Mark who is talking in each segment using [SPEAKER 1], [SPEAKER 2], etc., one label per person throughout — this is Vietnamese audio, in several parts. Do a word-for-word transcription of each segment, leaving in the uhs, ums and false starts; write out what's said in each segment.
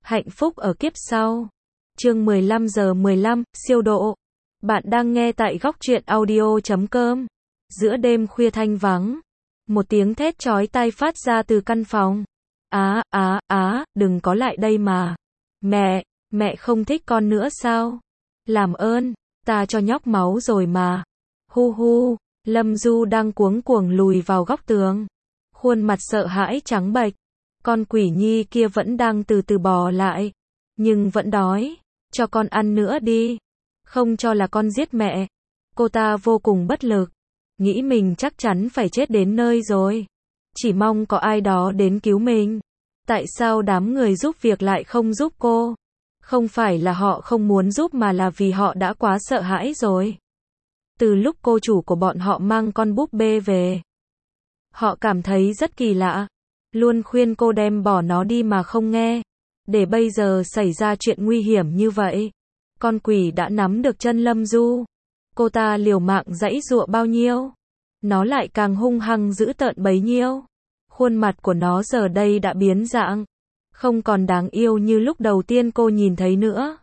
[SPEAKER 1] Hạnh phúc ở kiếp sau. Chương mười lăm giờ mười lăm, siêu độ. Bạn đang nghe tại góc truyện audio chấm com. Giữa đêm khuya thanh vắng, một tiếng thét chói tai phát ra từ căn phòng. Á, á, á, đừng có lại đây mà. Mẹ, mẹ không thích con nữa sao? Làm ơn, ta cho nhóc máu rồi mà. Hu hu, Lâm Du đang cuống cuồng lùi vào góc tường. Khuôn mặt sợ hãi trắng bệch. Con quỷ nhi kia vẫn đang từ từ bò lại. Nhưng vẫn đói. Cho con ăn nữa đi. Không cho là con giết mẹ. Cô ta vô cùng bất lực. Nghĩ mình chắc chắn phải chết đến nơi rồi. Chỉ mong có ai đó đến cứu mình. Tại sao đám người giúp việc lại không giúp cô? Không phải là họ không muốn giúp mà là vì họ đã quá sợ hãi rồi. Từ lúc cô chủ của bọn họ mang con búp bê về, họ cảm thấy rất kỳ lạ. Luôn khuyên cô đem bỏ nó đi mà không nghe. Để bây giờ xảy ra chuyện nguy hiểm như vậy. Con quỷ đã nắm được chân Lâm Du. Cô ta liều mạng giãy giụa bao nhiêu, nó lại càng hung hăng dữ tợn bấy nhiêu. Khuôn mặt của nó giờ đây đã biến dạng. Không còn đáng yêu như lúc đầu tiên cô nhìn thấy nữa.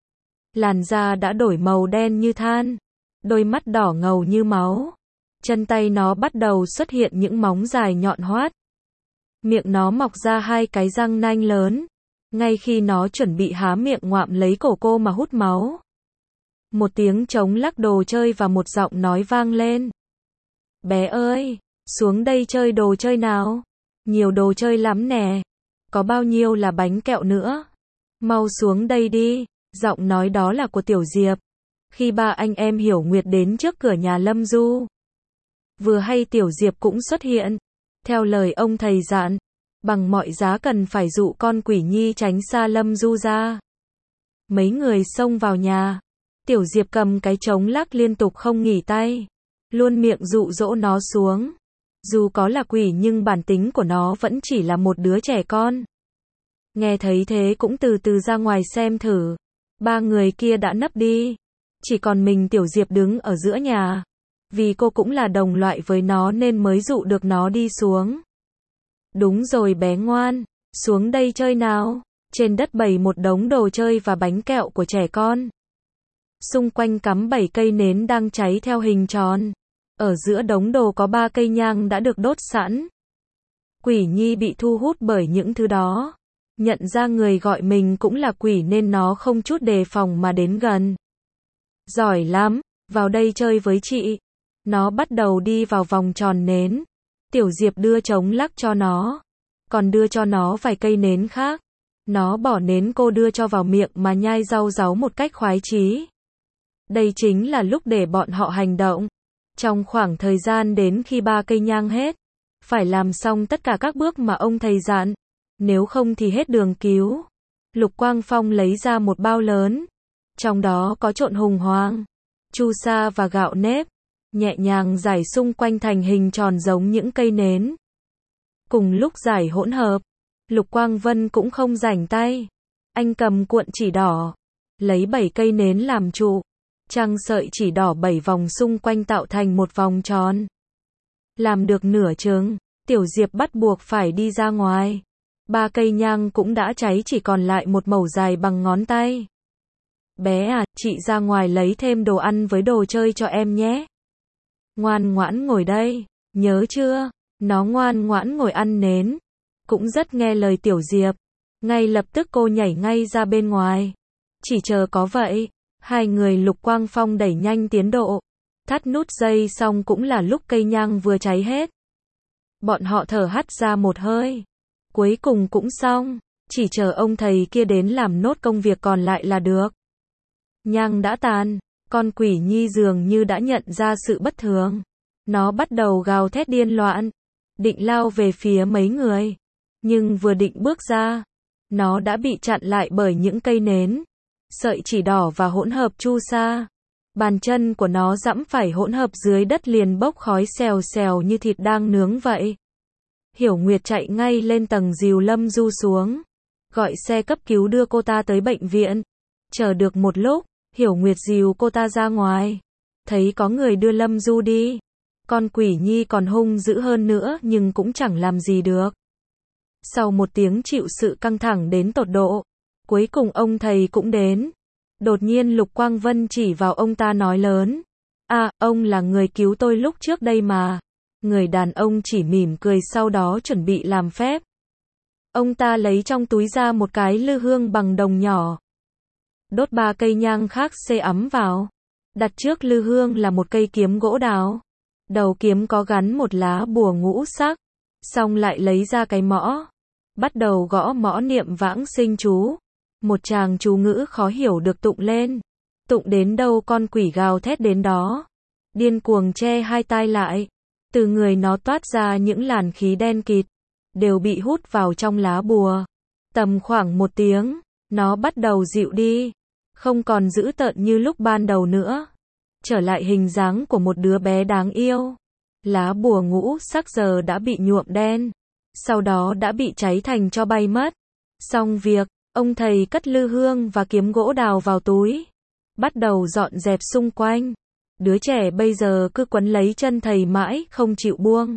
[SPEAKER 1] Làn da đã đổi màu đen như than. Đôi mắt đỏ ngầu như máu. Chân tay nó bắt đầu xuất hiện những móng dài nhọn hoắt. Miệng nó mọc ra hai cái răng nanh lớn. Ngay khi nó chuẩn bị há miệng ngoạm lấy cổ cô mà hút máu, một tiếng trống lắc đồ chơi và một giọng nói vang lên. Bé ơi, xuống đây chơi đồ chơi nào. Nhiều đồ chơi lắm nè. Có bao nhiêu là bánh kẹo nữa. Mau xuống đây đi. Giọng nói đó là của Tiểu Diệp. Khi ba anh em Hiểu Nguyệt đến trước cửa nhà Lâm Du, vừa hay Tiểu Diệp cũng xuất hiện. Theo lời ông thầy dặn, bằng mọi giá cần phải dụ con quỷ nhi tránh xa Lâm Du ra. Mấy người xông vào nhà. Tiểu Diệp cầm cái trống lắc liên tục không nghỉ tay. Luôn miệng dụ dỗ nó xuống. Dù có là quỷ nhưng bản tính của nó vẫn chỉ là một đứa trẻ con. Nghe thấy thế cũng từ từ ra ngoài xem thử. Ba người kia đã nấp đi. Chỉ còn mình Tiểu Diệp đứng ở giữa nhà. Vì cô cũng là đồng loại với nó nên mới dụ được nó đi xuống. Đúng rồi bé ngoan, xuống đây chơi nào. Trên đất bày một đống đồ chơi và bánh kẹo của trẻ con. Xung quanh cắm bảy cây nến đang cháy theo hình tròn. Ở giữa đống đồ có ba cây nhang đã được đốt sẵn. Quỷ nhi bị thu hút bởi những thứ đó. Nhận ra người gọi mình cũng là quỷ nên nó không chút đề phòng mà đến gần. Giỏi lắm, vào đây chơi với chị. Nó bắt đầu đi vào vòng tròn nến. Tiểu Diệp đưa trống lắc cho nó. Còn đưa cho nó vài cây nến khác. Nó bỏ nến cô đưa cho vào miệng mà nhai rau ráu một cách khoái chí. Đây chính là lúc để bọn họ hành động. Trong khoảng thời gian đến khi ba cây nhang hết, phải làm xong tất cả các bước mà ông thầy dặn. Nếu không thì hết đường cứu. Lục Quang Phong lấy ra một bao lớn. Trong đó có trộn hùng hoang, chu sa và gạo nếp. Nhẹ nhàng rải xung quanh thành hình tròn giống những cây nến. Cùng lúc rải hỗn hợp, Lục Quang Vân cũng không rảnh tay. Anh cầm cuộn chỉ đỏ, lấy bảy cây nến làm trụ. Trăng sợi chỉ đỏ bảy vòng xung quanh tạo thành một vòng tròn. Làm được nửa chừng, Tiểu Diệp bắt buộc phải đi ra ngoài. Ba cây nhang cũng đã cháy, chỉ còn lại một mẩu dài bằng ngón tay. Bé à, chị ra ngoài lấy thêm đồ ăn với đồ chơi cho em nhé. Ngoan ngoãn ngồi đây, nhớ chưa? Nó ngoan ngoãn ngồi ăn nến. Cũng rất nghe lời Tiểu Diệp. Ngay lập tức cô nhảy ngay ra bên ngoài. Chỉ chờ có vậy, hai người Lục Quang Phong đẩy nhanh tiến độ. Thắt nút dây xong cũng là lúc cây nhang vừa cháy hết. Bọn họ thở hắt ra một hơi. Cuối cùng cũng xong. Chỉ chờ ông thầy kia đến làm nốt công việc còn lại là được. Nhang đã tàn. Con quỷ nhi dường như đã nhận ra sự bất thường. Nó bắt đầu gào thét điên loạn. Định lao về phía mấy người. Nhưng vừa định bước ra, nó đã bị chặn lại bởi những cây nến, sợi chỉ đỏ và hỗn hợp chu sa. Bàn chân của nó giẫm phải hỗn hợp dưới đất liền bốc khói xèo xèo như thịt đang nướng vậy. Hiểu Nguyệt chạy ngay lên tầng dìu Lâm Du xuống. Gọi xe cấp cứu đưa cô ta tới bệnh viện. Chờ được một lúc, Hiểu Nguyệt dìu cô ta ra ngoài. Thấy có người đưa Lâm Du đi. Con quỷ nhi còn hung dữ hơn nữa nhưng cũng chẳng làm gì được. Sau một tiếng chịu sự căng thẳng đến tột độ, Cuối cùng ông thầy cũng đến. Đột nhiên Lục Quang Vân chỉ vào ông ta nói lớn. À, ông là người cứu tôi lúc trước đây mà. Người đàn ông chỉ mỉm cười sau đó chuẩn bị làm phép. Ông ta lấy trong túi ra một cái lư hương bằng đồng nhỏ. Đốt ba cây nhang khác xê ấm vào. Đặt trước lư hương là một cây kiếm gỗ đào. Đầu kiếm có gắn một lá bùa ngũ sắc. Xong lại lấy ra cái mõ. Bắt đầu gõ mõ niệm vãng sinh chú. Một tràng chú ngữ khó hiểu được tụng lên. Tụng đến đâu con quỷ gào thét đến đó. Điên cuồng che hai tai lại. Từ người nó toát ra những làn khí đen kịt. Đều bị hút vào trong lá bùa. Tầm khoảng một tiếng, nó bắt đầu dịu đi. Không còn dữ tợn như lúc ban đầu nữa. Trở lại hình dáng của một đứa bé đáng yêu. Lá bùa ngũ sắc giờ đã bị nhuộm đen. Sau đó đã bị cháy thành tro bay mất. Xong việc, ông thầy cất lư hương và kiếm gỗ đào vào túi. Bắt đầu dọn dẹp xung quanh. Đứa trẻ bây giờ cứ quấn lấy chân thầy mãi, không chịu buông.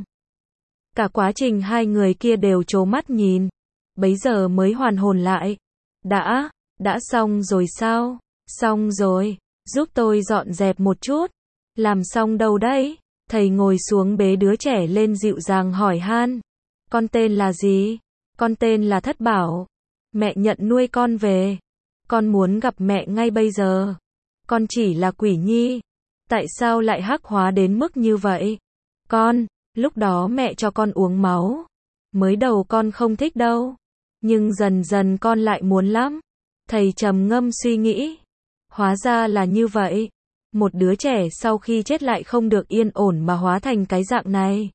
[SPEAKER 1] Cả quá trình hai người kia đều trố mắt nhìn. Bấy giờ mới hoàn hồn lại. Đã, đã xong rồi sao? Xong rồi, giúp tôi dọn dẹp một chút. Làm xong đâu đấy? Thầy ngồi xuống bế đứa trẻ lên dịu dàng hỏi han. Con tên là gì? Con tên là Thất Bảo. Mẹ nhận nuôi con về. Con muốn gặp mẹ ngay bây giờ. Con chỉ là quỷ nhi. Tại sao lại hắc hóa đến mức như vậy? Con, lúc đó mẹ cho con uống máu. Mới đầu con không thích đâu. Nhưng dần dần con lại muốn lắm. Thầy trầm ngâm suy nghĩ. Hóa ra là như vậy. Một đứa trẻ sau khi chết lại không được yên ổn mà hóa thành cái dạng này.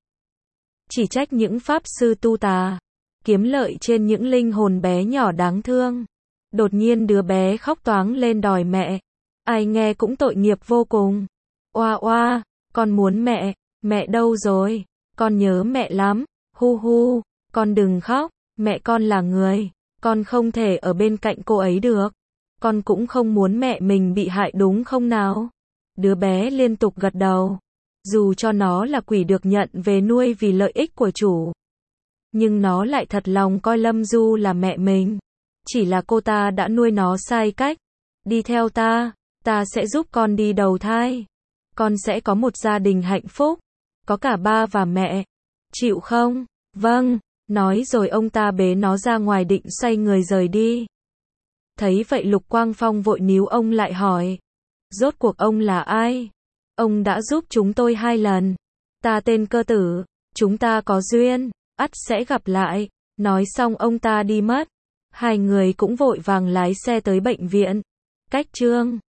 [SPEAKER 1] Chỉ trách những pháp sư tu tà. Kiếm lợi trên những linh hồn bé nhỏ đáng thương. Đột nhiên đứa bé khóc toáng lên đòi mẹ. Ai nghe cũng tội nghiệp vô cùng. Oa oa, con muốn mẹ. Mẹ đâu rồi? Con nhớ mẹ lắm. Hu hu, con đừng khóc. Mẹ con là người. Con không thể ở bên cạnh cô ấy được. Con cũng không muốn mẹ mình bị hại đúng không nào? Đứa bé liên tục gật đầu. Dù cho nó là quỷ được nhận về nuôi vì lợi ích của chủ. Nhưng nó lại thật lòng coi Lâm Du là mẹ mình. Chỉ là cô ta đã nuôi nó sai cách. Đi theo ta, ta sẽ giúp con đi đầu thai. Con sẽ có một gia đình hạnh phúc. Có cả ba và mẹ. Chịu không? Vâng. Nói rồi ông ta bế nó ra ngoài định xoay người rời đi. Thấy vậy Lục Quang Phong vội níu ông lại hỏi. Rốt cuộc ông là ai? Ông đã giúp chúng tôi hai lần. Ta tên Cơ Tử. Chúng ta có duyên. Ắt sẽ gặp lại. Nói xong ông ta đi mất. Hai người cũng vội vàng lái xe tới bệnh viện. Cách chương